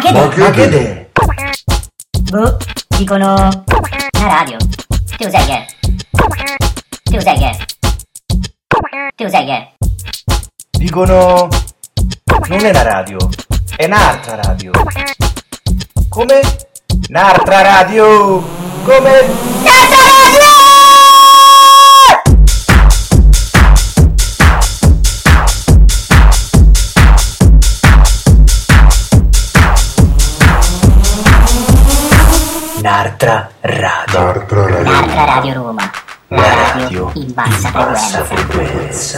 che è? Boh, dicono la radio. Te lo sai che è? Dicono non è la radio, è un'altra radio. Come? Un'altra radio! Come? Un'altra radio! Un'altra radio Roma. La radio in bassa frequenza.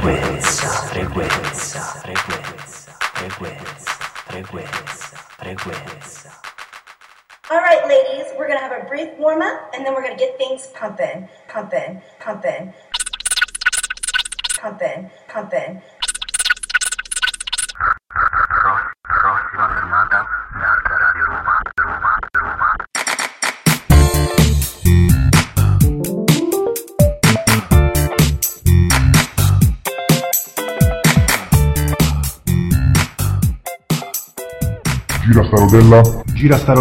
All right, ladies, we're gonna have a brief warm up, and then we're gonna get things pumping. Gira sta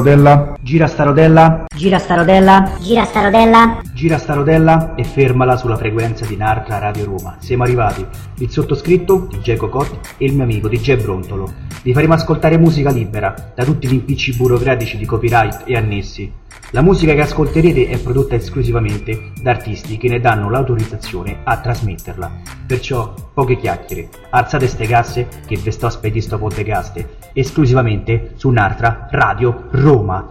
rodella e fermala sulla frequenza di Nartra Radio Roma. Siamo arrivati. Il sottoscritto, DJ Cocot, e il mio amico DJ Brontolo. Vi faremo ascoltare musica libera da tutti gli impicci burocratici di copyright e annessi. La musica che ascolterete è prodotta esclusivamente da artisti che ne danno l'autorizzazione a trasmetterla. Perciò poche chiacchiere, alzate ste casse che ve sto spedì sto podcaste, esclusivamente su Nartra Radio Roma.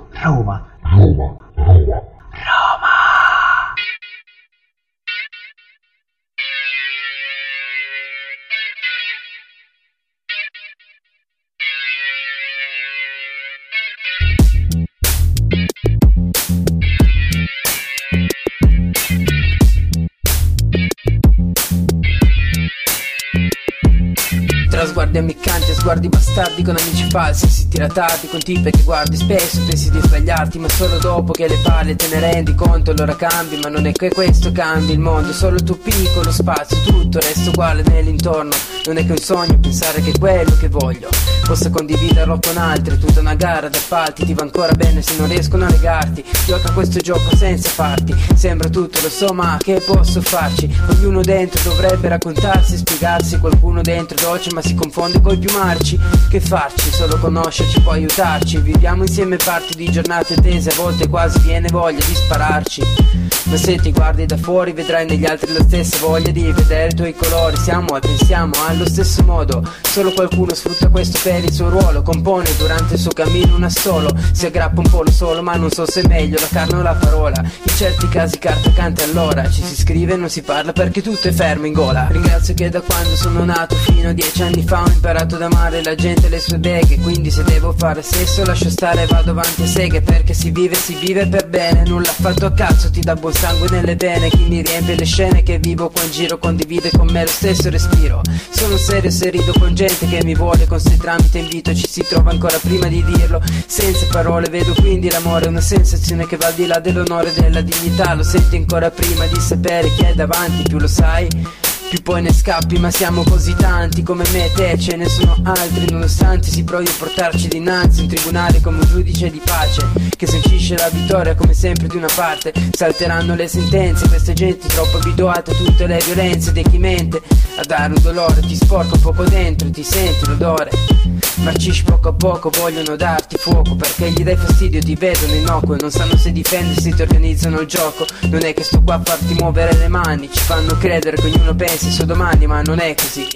Tra sguardi ammiccanti e sguardi bastardi con amici falsi, si tardi con tipe che guardi spesso, pensi di sbagliarti ma solo dopo che le parli te ne rendi conto, allora cambi, ma non è che questo cambi il mondo, è solo il tuo piccolo spazio, tutto resta uguale nell'intorno, non è che un sogno pensare che quello che voglio possa condividerlo con altri, tutta una gara d'appalti, ti va ancora bene se non riescono a negarti, gioca questo gioco senza farti, sembra tutto lo so ma che posso farci, ognuno dentro dovrebbe raccontarsi, spiegarsi, qualcuno dentro dolce ma si confonde coi più marci, che farci, solo conoscerci può aiutarci, viviamo insieme parti di giornate tese, a volte quasi viene voglia di spararci, ma se ti guardi da fuori vedrai negli altri la stessa voglia di vedere i tuoi colori, siamo e pensiamo allo stesso modo, solo qualcuno sfrutta questo per il suo ruolo, compone durante il suo cammino un assolo, si aggrappa un po' lo solo ma non so se è meglio la carne o la parola, in certi casi carta canta allora, ci si scrive e non si parla perché tutto è fermo in gola, ringrazio che da quando sono nato fino a 10 anni fa ho imparato ad amare la gente e le sue beghe, quindi se devo fare sesso lascio stare e vado avanti a seghe, perché si vive per bene, nulla affatto a cazzo, ti dà buon sangue nelle vene, chi mi riempie le scene che vivo qua in giro condivide con me lo stesso respiro, sono serio se rido con gente che mi vuole, con se tramite invito ci si trova ancora prima di dirlo, senza parole vedo quindi l'amore, una sensazione che va al di là dell'onore e della dignità, lo senti ancora prima di sapere chi è davanti, più lo sai più poi ne scappi, ma siamo così tanti come me e te, ce ne sono altri, nonostante si provi a portarci dinanzi un tribunale come un giudice di pace che sancisce la vittoria come sempre di una parte, salteranno le sentenze, questa gente troppo abituata a tutte le violenze di chi mente, a dare un dolore, ti sporca un poco dentro, ti senti l'odore, marcisci poco a poco, vogliono darti fuoco perché gli dai fastidio, ti vedono innocuo, non sanno se difendersi, ti organizzano il gioco, non è che sto qua a farti muovere le mani, ci fanno credere che ognuno pensi su domani ma non è così.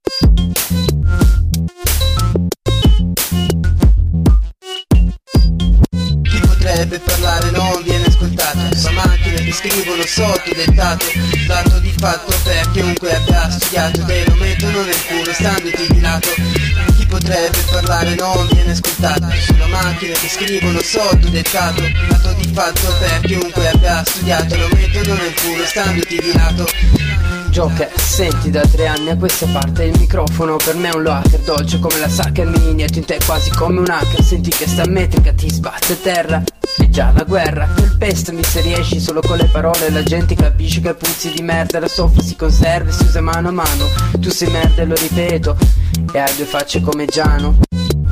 Chi potrebbe parlare non viene ascoltato, fa macchine che scrivono sotto dettato, dato di fatto per chiunque abbia studiato, te lo mettono nel culo standoti di lato. Chi potrebbe parlare non viene ascoltato, sono macchine che scrivono sotto dettato, dato di fatto per chiunque abbia studiato, lo mettono nel culo standoti di lato. Joker, senti da 3 anni a questa parte il microfono per me è un hacker dolce come la Sacher mini, in te quasi come un hacker, senti che sta metrica ti sbatte a terra, è già la guerra, calpestami se riesci solo con le parole, la gente capisce che puzzi di merda, la stoffa si conserva e si usa mano a mano, tu sei merda e lo ripeto, e hai 2 facce come Giano.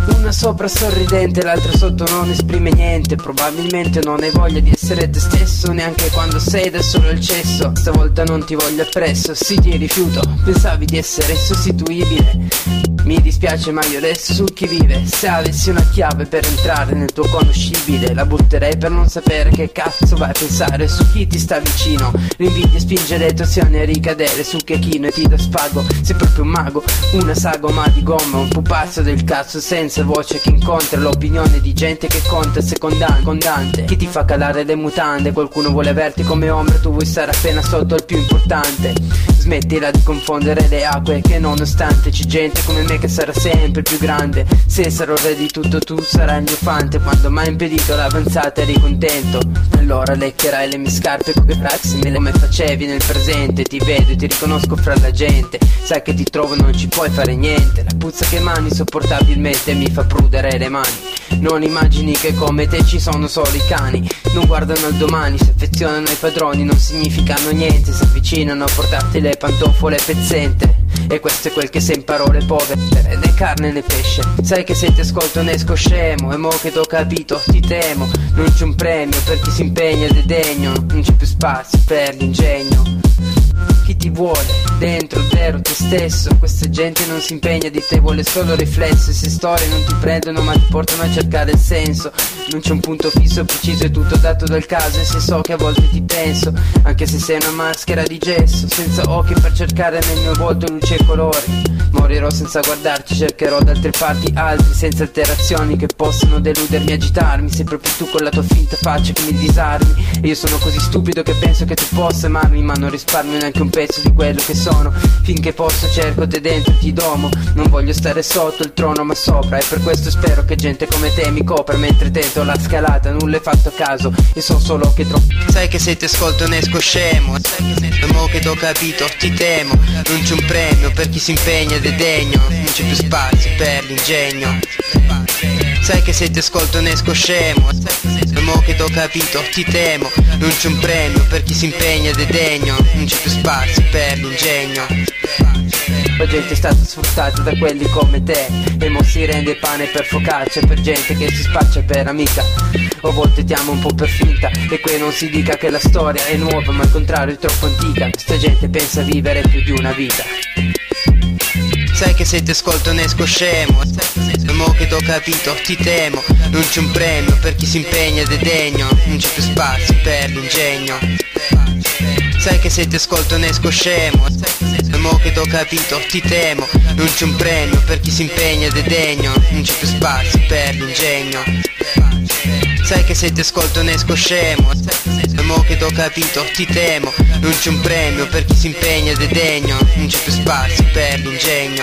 Una sopra sorridente, l'altra sotto non esprime niente. Probabilmente non hai voglia di essere te stesso, neanche quando sei da solo al cesso. Stavolta non ti voglio appresso, sì ti rifiuto. Pensavi di essere sostituibile, mi dispiace ma io resto su chi vive. Se avessi una chiave per entrare nel tuo conoscibile, la butterei per non sapere che cazzo vai a pensare su chi ti sta vicino. L'invidia spinge le torsioni a ricadere su chi è chino e ti dà spago. Sei proprio un mago, una sagoma di gomma, un pupazzo del cazzo senza voce che incontra l'opinione di gente che conta secondante. Chi ti fa calare le mutande, qualcuno vuole averti come ombra, tu vuoi stare appena sotto al più importante. Smettila di confondere le acque, che nonostante c'è gente come me che sarà sempre più grande. Se sarò re di tutto tu sarai il mio fante, quando m'hai impedito l'avanzata eri contento. Allora leccherai le mie scarpe come simile come facevi nel presente. Ti vedo e ti riconosco fra la gente, sai che ti trovo non ci puoi fare niente. La puzza che emani insopportabilmente mi fa prudere le mani. Non immagini che come te ci sono solo i cani, non guardano al domani, si affezionano ai padroni, non significano niente, si avvicinano a portarti le pantofole pezzente. E questo è quel che sei in parole povere, né carne né pesce. Sai che se ti ascolto ne esco scemo, e mo che t'ho capito ti temo. Non c'è un premio per chi si impegna ed è degno, non c'è più spazio per l'ingegno. Chi ti vuole dentro, vero te stesso. Questa gente non si impegna di te, vuole solo riflesso. E se storie non ti prendono ma ti portano a cercare il senso. Non c'è un punto fisso preciso, è tutto dato dal caso. E se so che a volte ti penso, anche se sei una maschera di gesso, senza occhi per cercare nel mio volto luce e colori. Morirò senza guardarti, cercherò da altre parti altri, senza alterazioni che possano deludermi e agitarmi. Sei proprio tu con la tua finta faccia che mi disarmi. E io sono così stupido che penso che tu possa amarmi, ma non risparmio neanche un pezzo di quello che sono. Finché posso cerco te dentro e ti domo. Non voglio stare sotto il trono ma sopra, e per questo spero che gente come te mi copra. Mentre tento la scalata nulla è fatto a caso, e so solo che troppo. Sai che se ti ascolto ne esco scemo, e mo che t'ho capito ti temo. Non c'è un premio per chi si impegna ed è degno, non c'è più spazio per l'ingegno. Sai che se ti ascolto ne esco scemo, e mo che t'ho capito ti temo. Non c'è un premio per chi si impegna ed è degno, non c'è più spazio per l'ingegno. La gente è stata sfruttata da quelli come te, e mo si rende pane per focaccia, per gente che si spaccia per amica. O a volte ti amo un po' per finta, e qui non si dica che la storia è nuova, ma al contrario è troppo antica. Sta gente pensa a vivere più di una vita. Sai che se ti ascolto ne esco scemo, e mo che t'ho capito ti temo. Non c'è un premio per chi si impegna ed è degno, non c'è più spazio per l'ingegno. Sai che se ti ascolto ne esco scemo, e mo che t'ho capito ti temo. Non c'è un premio per chi si impegna ed è degno, non c'è più spazio per l'ingegno. Sai che se ti ascolto ne esco scemo, e mo che t'ho capito ti temo. Non c'è un premio per chi si impegna ed è degno, non c'è più spazio per l'ingegno.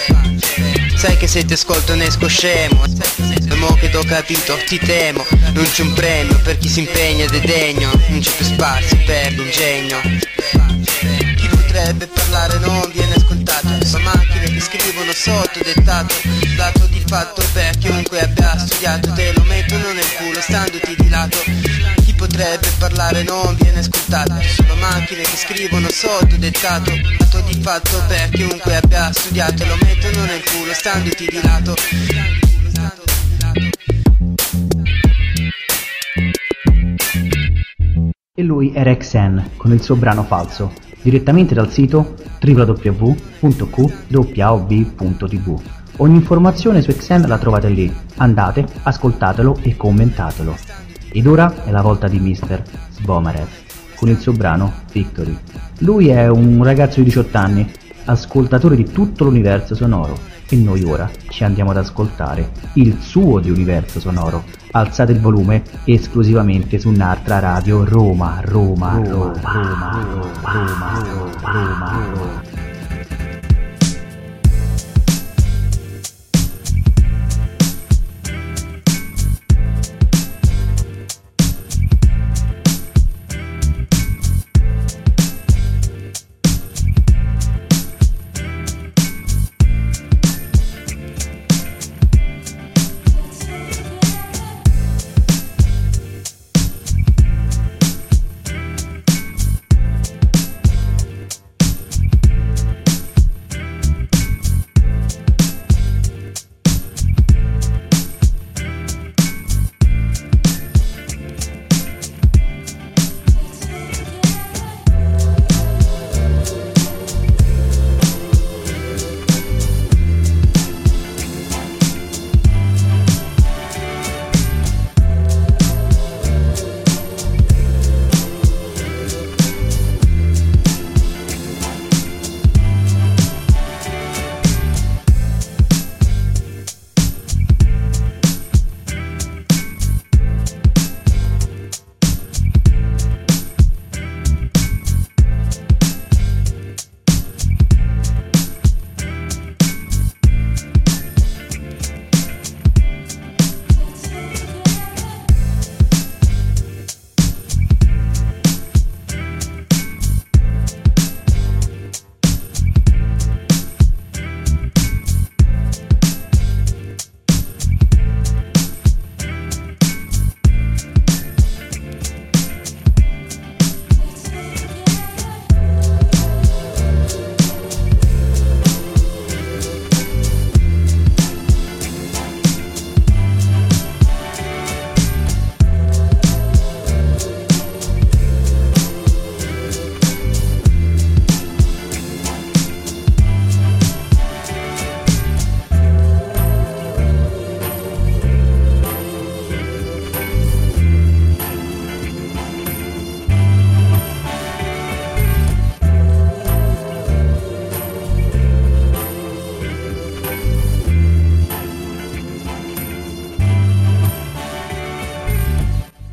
Sai che se ti ascolto ne esco scemo, e mo che t'ho capito ti temo. Non c'è un premio per chi si impegna ed è degno, non c'è più spazio per l'ingegno. Chi potrebbe parlare non viene ascoltato, sono macchine che scrivono sotto dettato. Dato di fatto per chiunque abbia studiato, te lo mettono nel culo standoti di lato. Chi potrebbe parlare non viene ascoltato, sono macchine che scrivono sotto dettato. Dato di fatto per chiunque abbia studiato, lo mettono nel culo standoti di lato. E lui era Xen con il suo brano Falso, direttamente dal sito www.qwob.tv. Ogni informazione su Xen la trovate lì, andate, ascoltatelo e commentatelo. Ed ora è la volta di Mr. Svomarev con il suo brano Victory. Lui è un ragazzo di 18 anni, ascoltatore di tutto l'universo sonoro, e noi ora ci andiamo ad ascoltare il suo di universo sonoro. Alzate il volume esclusivamente su Nartra Radio Roma.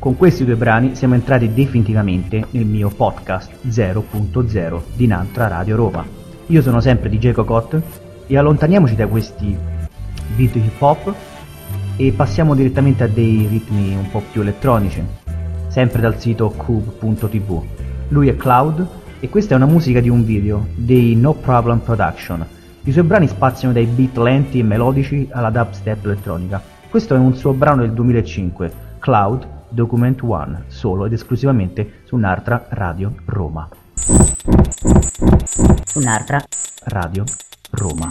Con questi due brani siamo entrati definitivamente nel mio podcast 0.0 di Nantra Radio Roma. Io sono sempre DJ Cocot e allontaniamoci da questi beat hip hop e passiamo direttamente a dei ritmi un po' più elettronici, sempre dal sito cube.tv. Lui è Cloud e questa è una musica di un video dei No Problem Production. I suoi brani spaziano dai beat lenti e melodici alla dubstep elettronica. Questo è un suo brano del 2005, Cloud Document One, solo ed esclusivamente su Nartra Radio Roma. Su Nartra Radio Roma.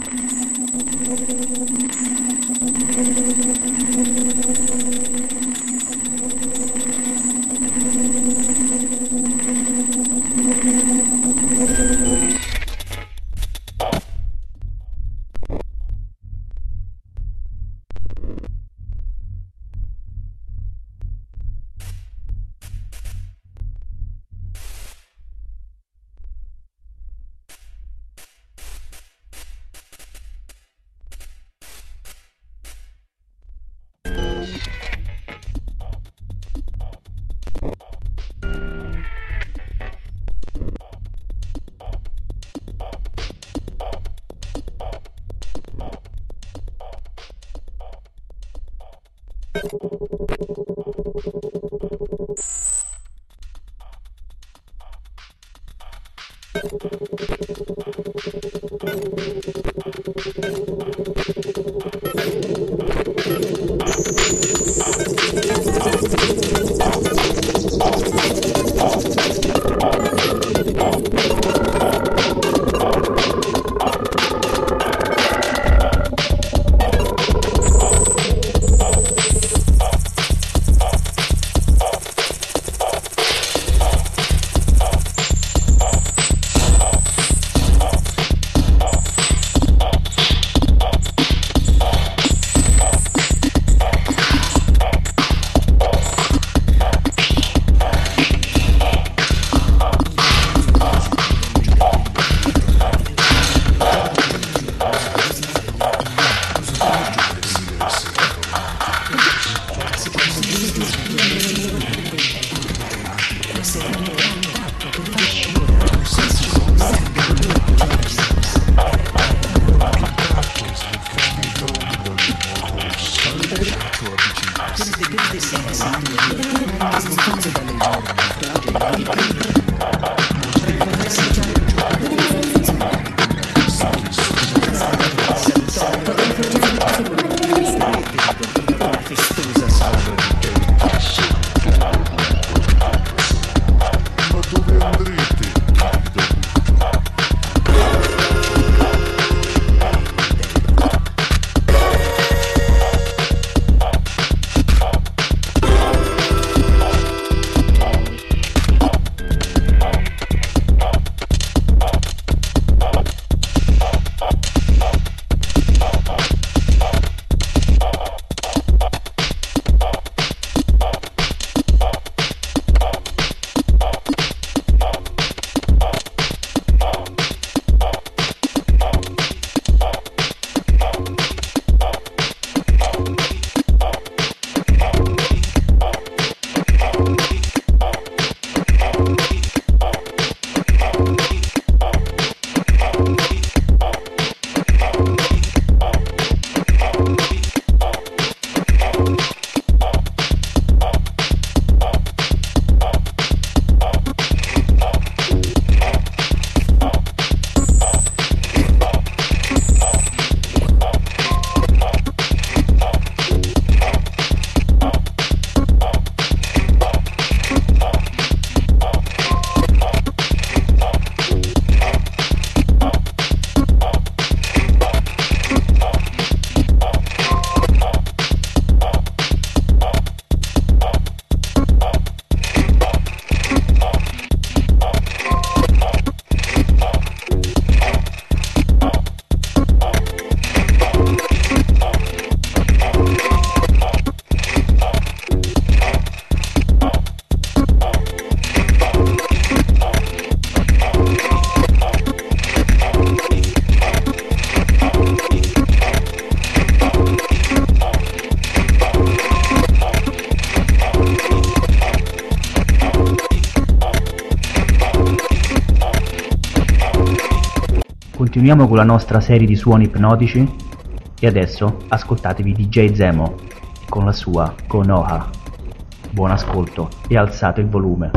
Continuiamo con la nostra serie di suoni ipnotici e adesso ascoltatevi DJ Zemo con la sua Konoha. Buon ascolto e alzate il volume.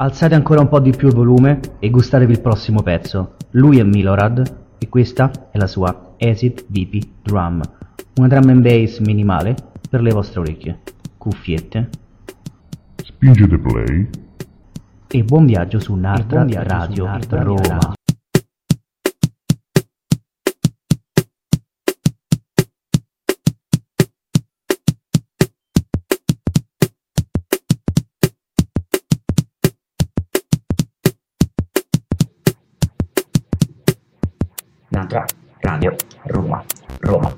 Alzate ancora un po' di più il volume e gustatevi il prossimo pezzo. Lui è Milorad e questa è la sua Acid BP Drum, una drum and bass minimale per le vostre orecchie. Cuffiette. Spingete play. E buon viaggio su Nartra Radio Roma. Nartra Radio Roma. Roma.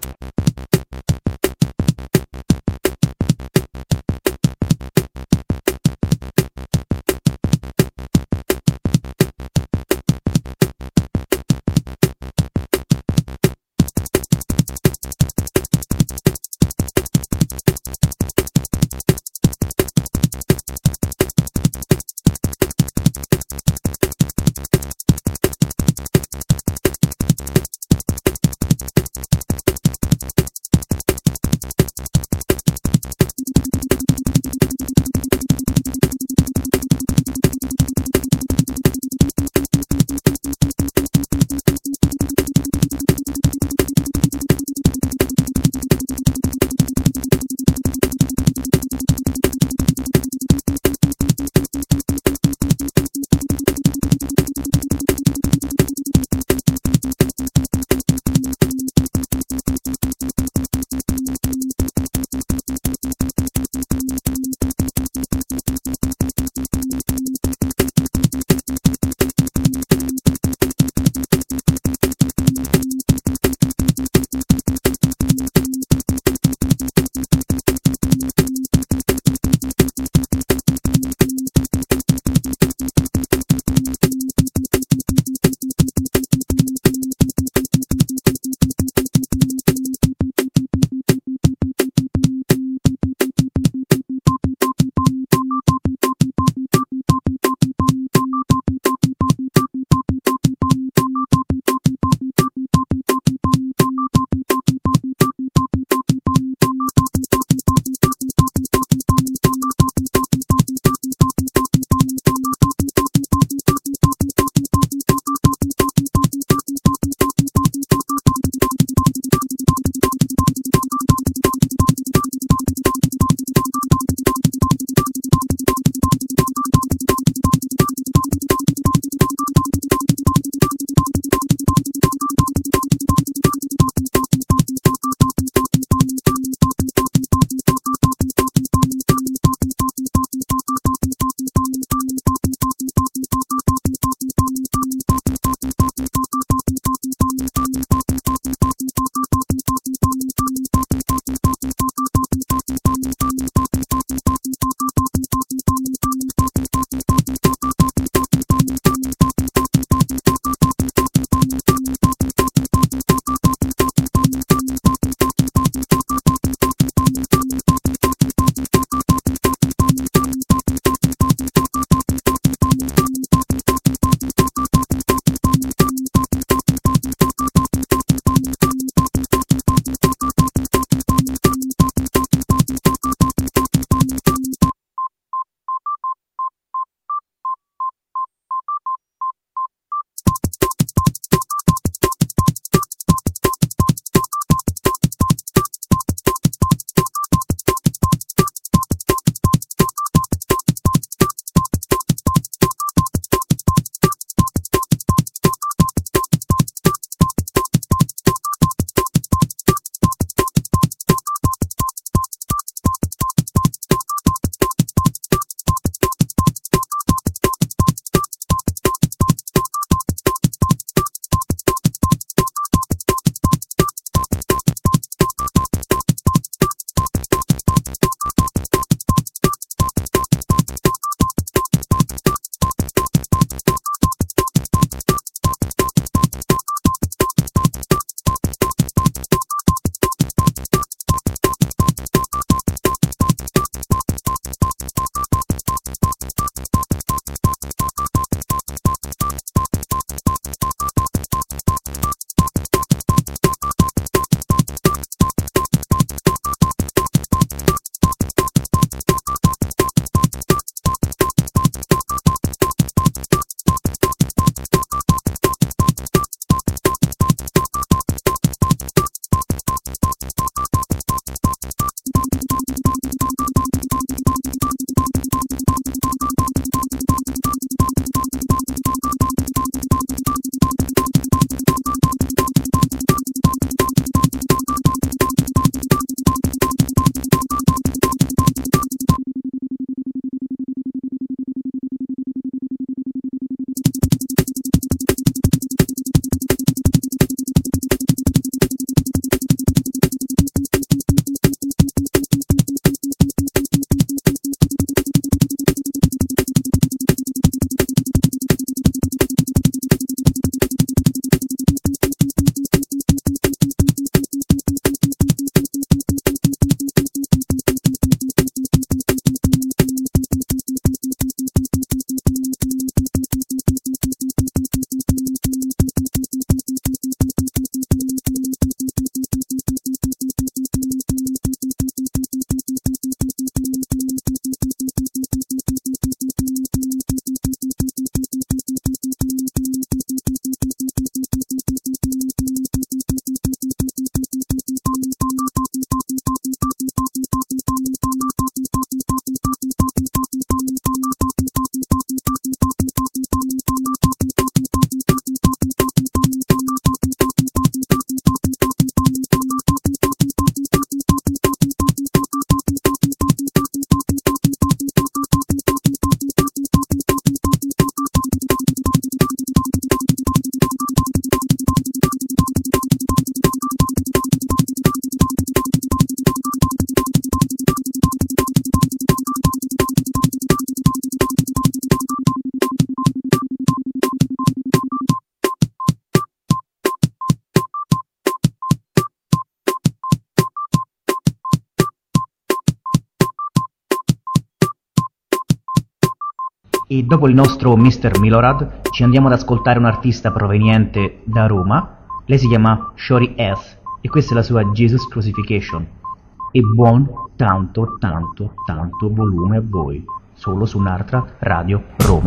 E dopo il nostro Mr. Milorad ci andiamo ad ascoltare un artista proveniente da Roma. Lei si chiama Shorty S e questa è la sua Jesus Crucifixion. E buon tanto volume a voi, solo su Nartra Radio Roma.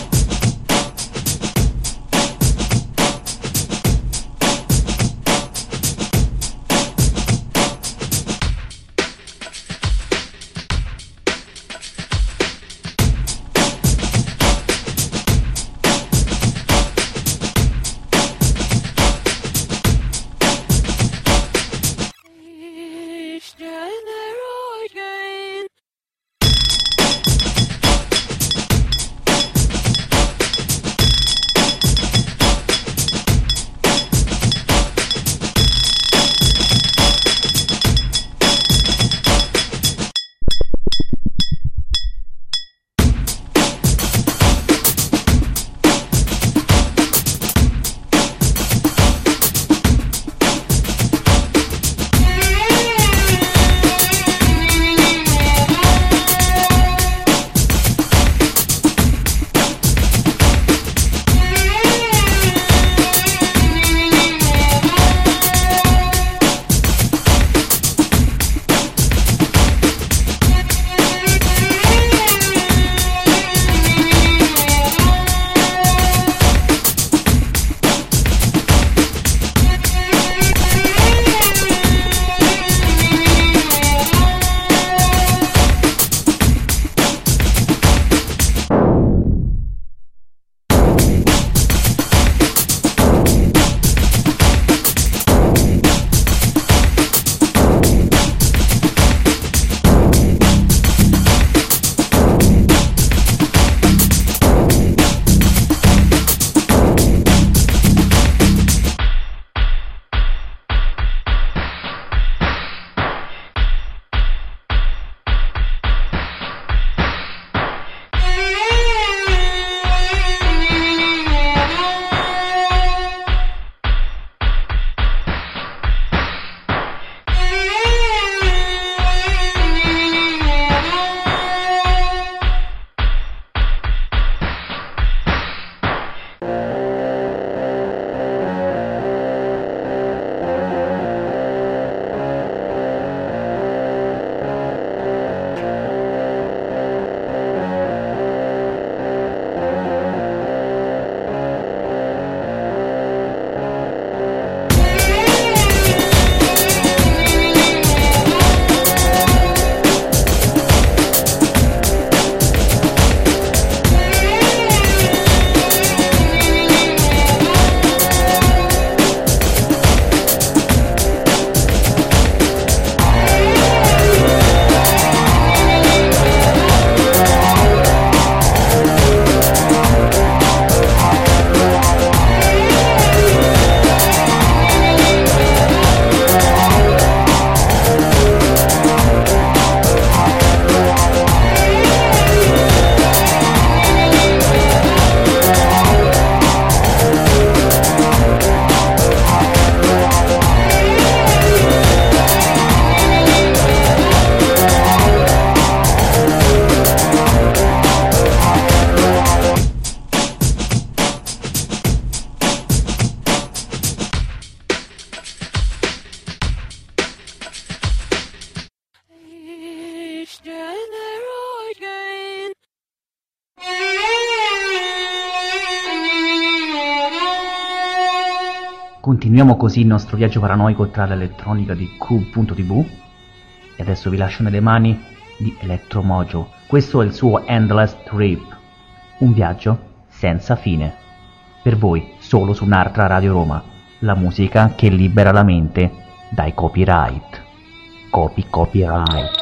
Continuiamo così il nostro viaggio paranoico tra l'elettronica di Cube.tv e adesso vi lascio nelle mani di Electromojo. Questo è il suo Endless Trip, un viaggio senza fine. Per voi, solo su Nartra Radio Roma, la musica che libera la mente dai copyright. Copyright.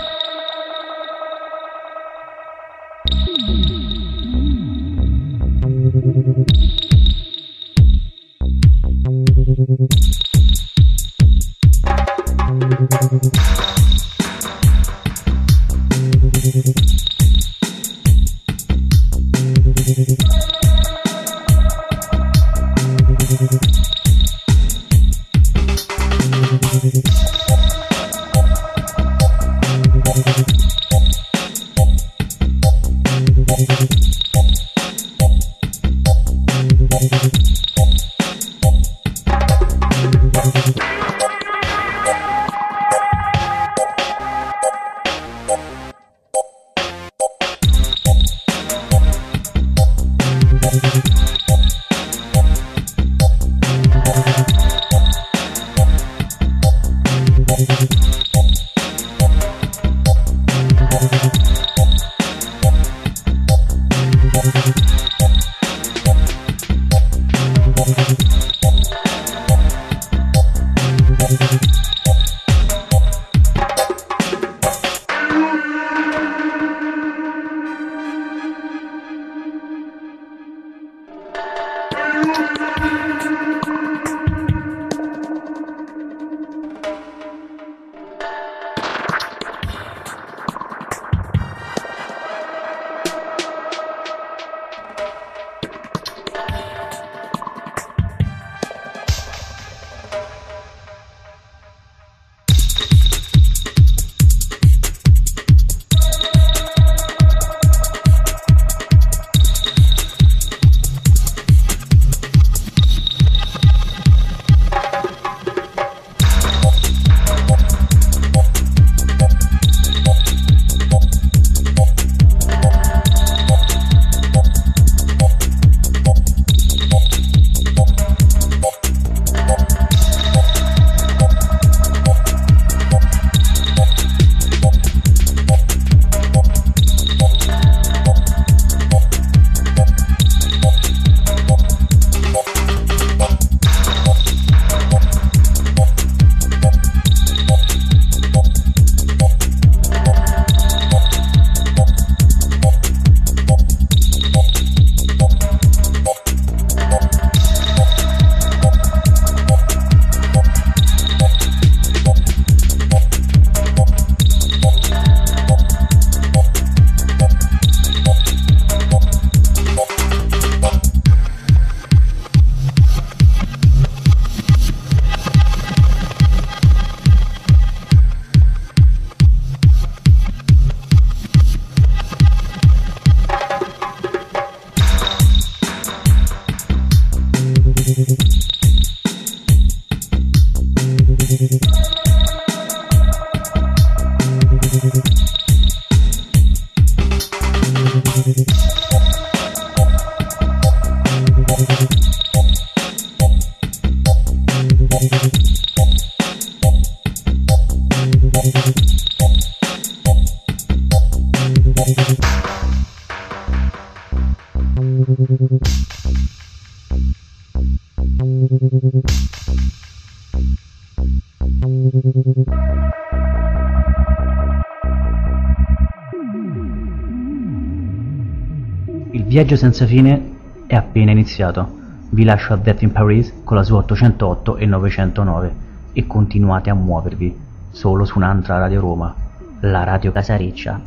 Il viaggio senza fine è appena iniziato. Vi lascio a Death in Paris con la sua 808 e 909 e continuate a muovervi solo su un'altra Radio Roma, la Radio Casariccia.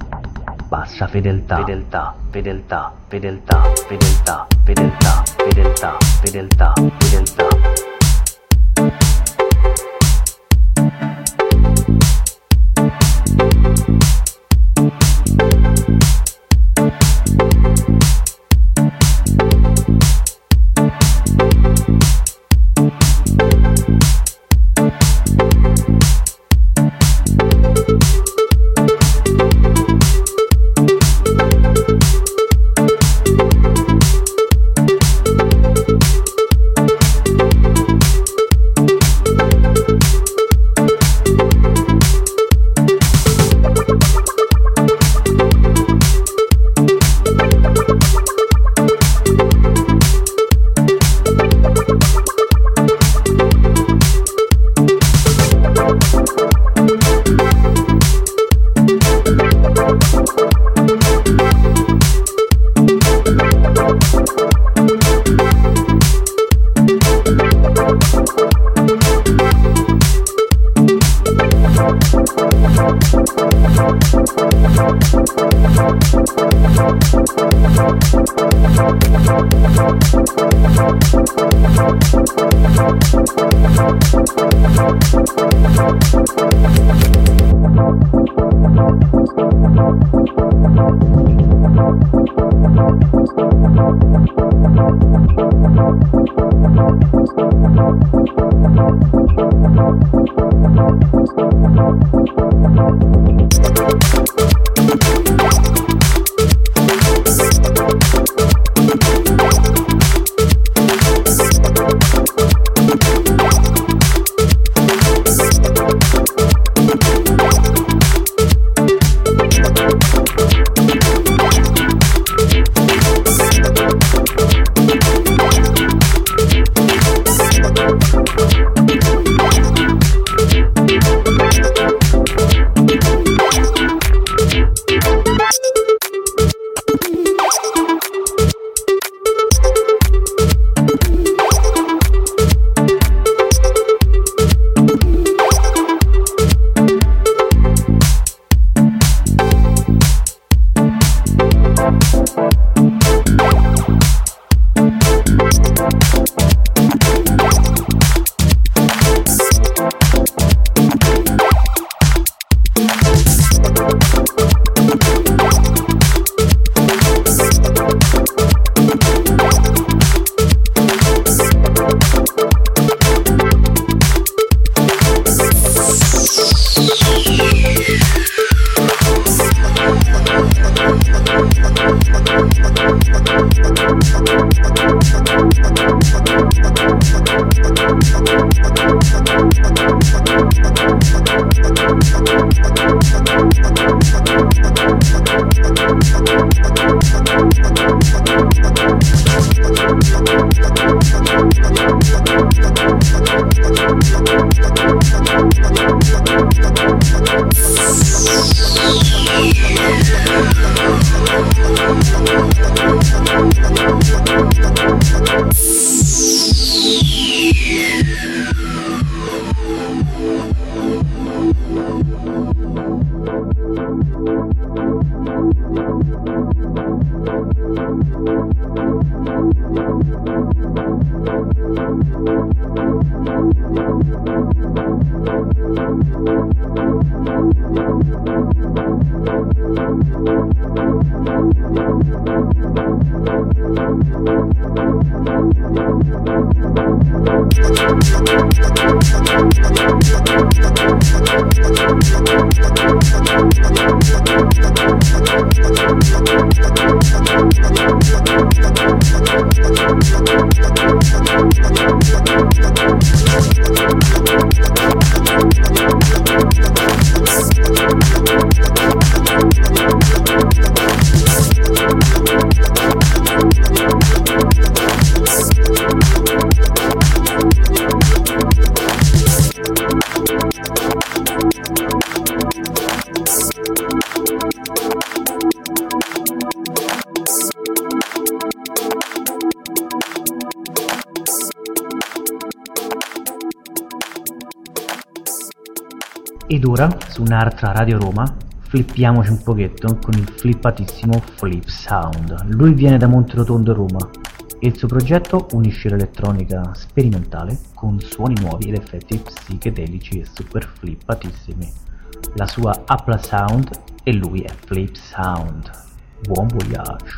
Bassa fedeltà, fedeltà, fedeltà, fedeltà, fedeltà, fedeltà, fedeltà, fedeltà, fedeltà. Ed ora, su un'altra Radio Roma, flippiamoci un pochetto con il flippatissimo Flip Sound. Lui viene da Monterotondo, Roma, e il suo progetto unisce l'elettronica sperimentale con suoni nuovi ed effetti psichedelici e super flippatissimi. La sua Apple Sound e lui è Flip Sound. Buon voyage!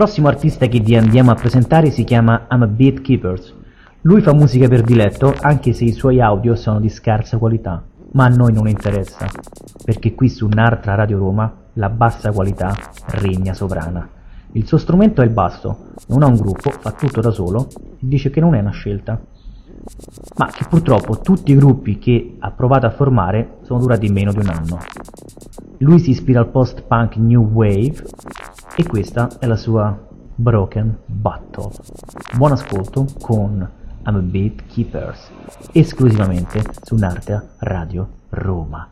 prossimo artista che vi andiamo a presentare si chiama I'm a Beat Keepers. Lui fa musica per diletto, anche se i suoi audio sono di scarsa qualità, ma a noi non interessa, perché qui su Nartra Radio Roma la bassa qualità regna sovrana. Il suo strumento è il basso, non ha un gruppo, fa tutto da solo e dice che non è una scelta, ma che purtroppo tutti i gruppi che ha provato a formare sono durati meno di un anno. Lui si ispira al post-punk new wave e questa è la sua Broken Bottle. Buon ascolto con I'm a Beat Keepers, esclusivamente su Nartra Radio Roma.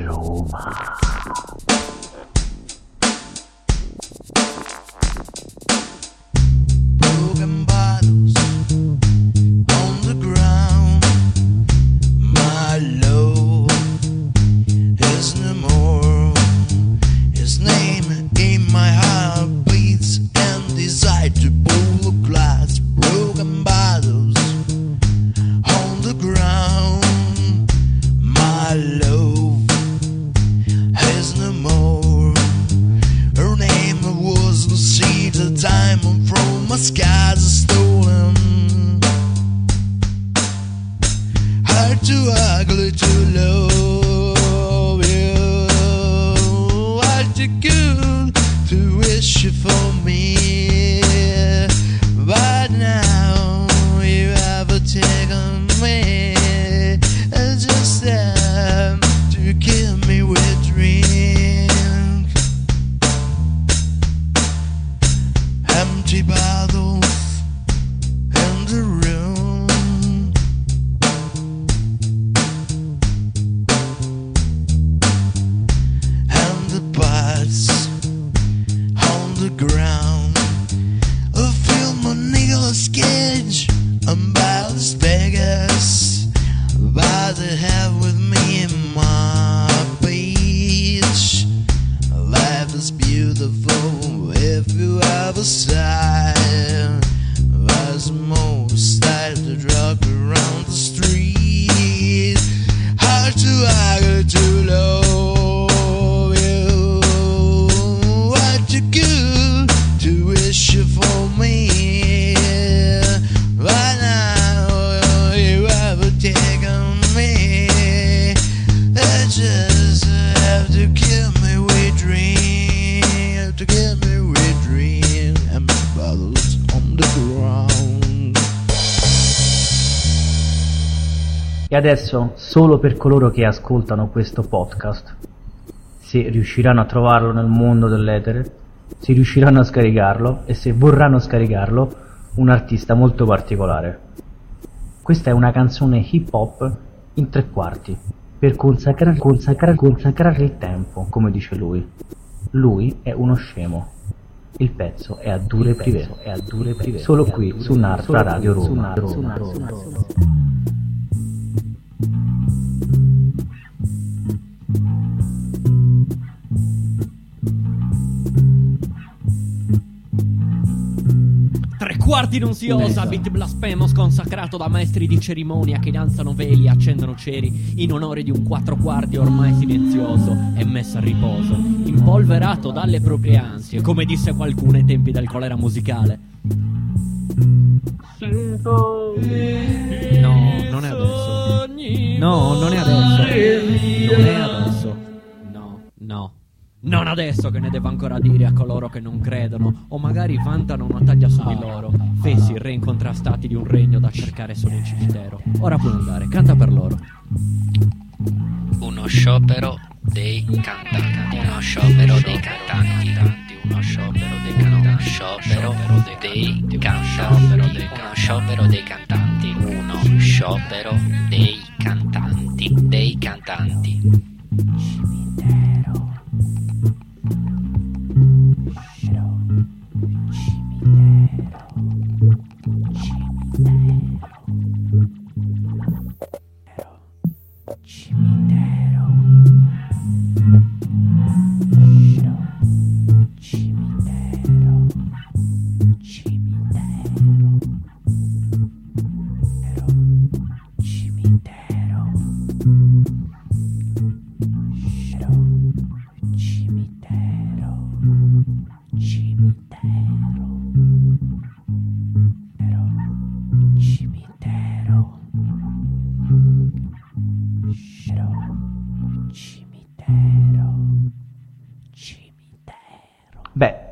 Broken bottles on the ground. My love is no more. His name in my heart beats and desire to pull a glass. Broken bottles on the ground. My love is no more. Her name was Lucy, the diamond from my skies stolen. Hard too ugly to love you. Hard too good to wish you for me. But now you have taken me. Just to kill me with drink. Empty bottles in the room. And the pots on the ground. I feel my Nicolas Cage and Ballas Vegas. About to have with me in my beach. Life is beautiful if you have a sigh. There's more style to drug around the street. Hard to argue to love you. What you good to wish you for me. Right now you have taken me. I just have to kill me with dream. To kill me with dream. And my bottles on the ground. E adesso, solo per coloro che ascoltano questo podcast, se riusciranno a trovarlo nel mondo dell'etere, se riusciranno a scaricarlo e se vorranno scaricarlo, un artista molto particolare. Questa è una canzone hip hop in 3/4, per consacrare il tempo, come dice lui. Lui è uno scemo. Il pezzo è a dure prive, solo qui su Nartra Radio Roma. Quarti non si osa, beat blasfemo sconsacrato da maestri di cerimonia che danzano veli e accendono ceri in onore di un 4/4 ormai silenzioso e messo a riposo, impolverato dalle proprie ansie, come disse qualcuno ai tempi del colera musicale. Sento. No, non è adesso. No, non è adesso. Non è adesso. No. Non adesso, che ne devo ancora dire a coloro che non credono o magari vantano una taglia su di loro, fessi reincontrastati di un regno da cercare solo in cimitero. Ora puoi andare, canta per loro. Uno sciopero dei cantanti, uno sciopero dei cantanti, uno sciopero dei cantanti, uno sciopero dei cantanti, uno sciopero dei cantanti, uno sciopero dei cantanti, dei cantanti.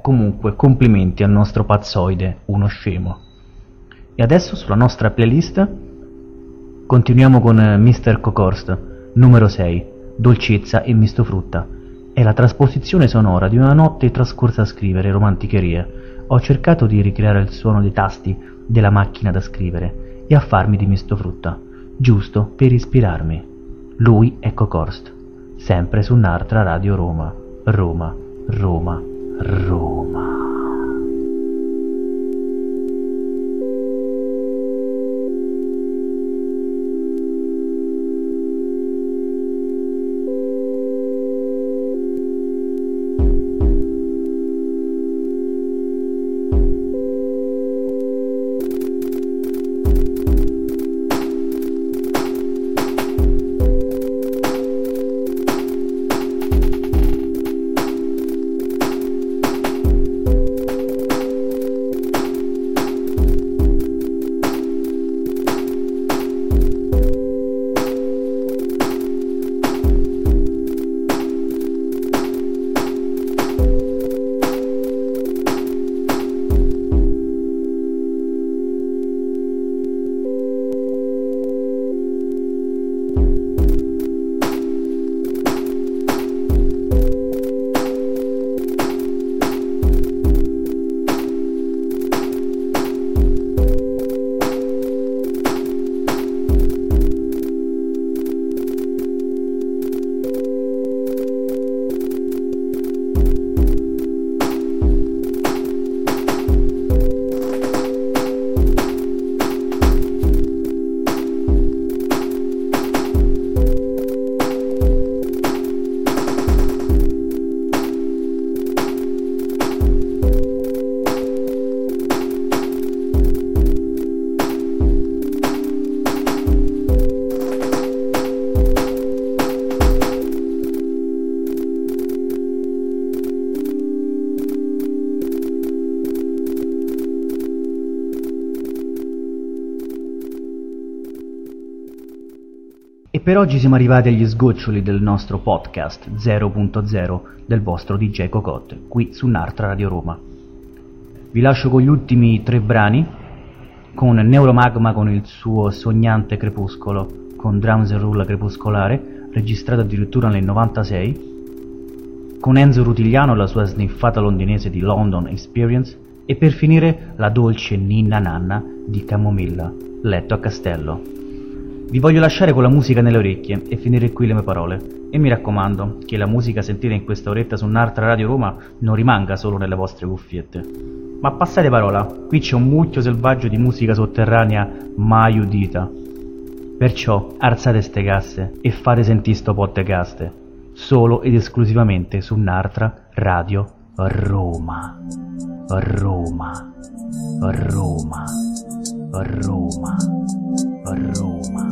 Comunque, complimenti al nostro pazzoide, uno scemo. E adesso sulla nostra playlist continuiamo con Mr. Kokorst, numero 6, Dolcezza e misto frutta. È la trasposizione sonora di una notte trascorsa a scrivere romanticherie. Ho cercato di ricreare il suono dei tasti della macchina da scrivere e a farmi di misto frutta, giusto per ispirarmi. Lui è Kokorst, sempre su Nartra Radio Roma. Roma, Roma, Roma. E per oggi siamo arrivati agli sgoccioli del nostro podcast 0.0 del vostro DJ Cocotte, qui su Nartra Radio Roma. Vi lascio con gli ultimi 3 brani, con Neuromagma con il suo sognante crepuscolo, con Drums and Roll crepuscolare, registrato addirittura nel 96, con Enzo Rutigliano e la sua sniffata londinese di London Experience, e per finire la dolce Ninna Nanna di Camomilla, letto a castello. Vi voglio lasciare con la musica nelle orecchie e finire qui le mie parole. E mi raccomando che la musica sentita in questa oretta su Nartra Radio Roma non rimanga solo nelle vostre cuffiette. Ma passate parola, qui c'è un mucchio selvaggio di musica sotterranea mai udita. Perciò alzate ste casse e fate sentire sto podcast, solo ed esclusivamente su Nartra Radio Roma. Roma. Roma. Roma. Roma.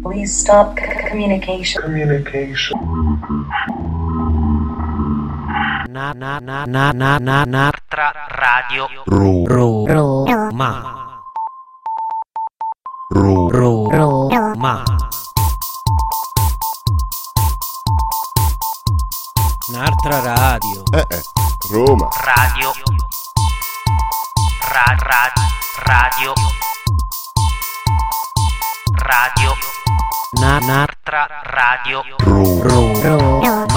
Please stop communication. Nartra radio Roma. Roma. Un'altra radio. Roma. Radio. Radio. Radio. Un'altra radio. Roma.